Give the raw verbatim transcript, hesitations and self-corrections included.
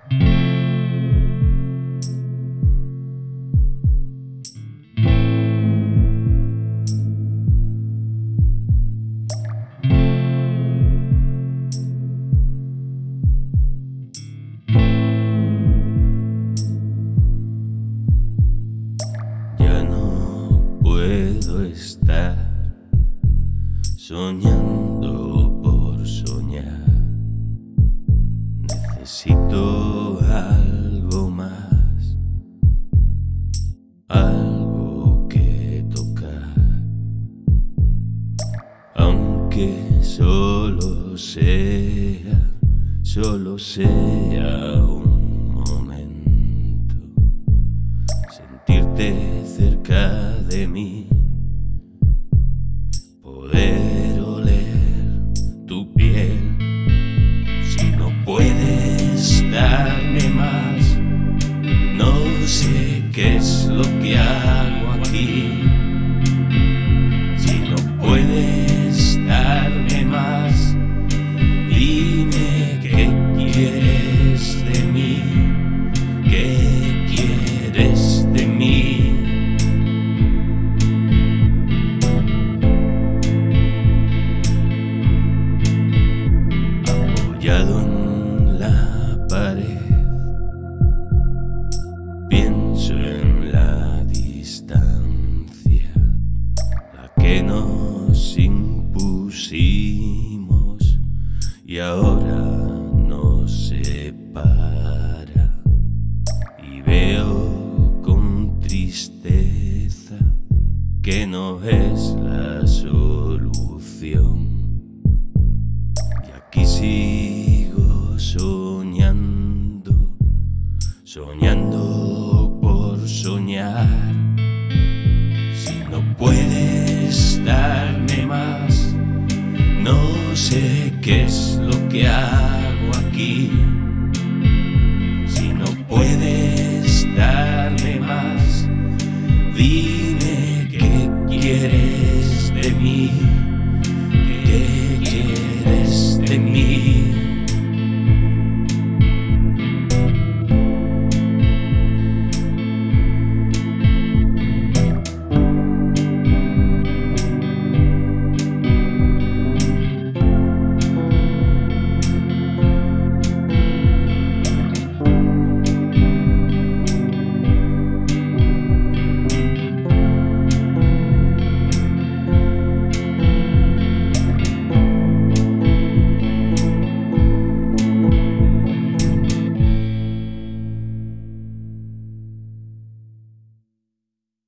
Ya no puedo estar soñando por soñar. Necesito algo más, algo que tocar, aunque solo sea, solo sea un momento. Sentirte cerca de mí, poder oler tu piel. Si no puedes darme más, no sé qué es lo que hago aquí. Si no puedes darme más, dime qué quieres de mí, qué quieres de mí. Apoyado en la pared, pienso en la distancia, la que nos impusimos y ahora nos separa. Y veo con tristeza que no es la solución. Y aquí sigo soñando, soñando por soñar. Si no puedes darme más, no sé qué es lo que hago aquí.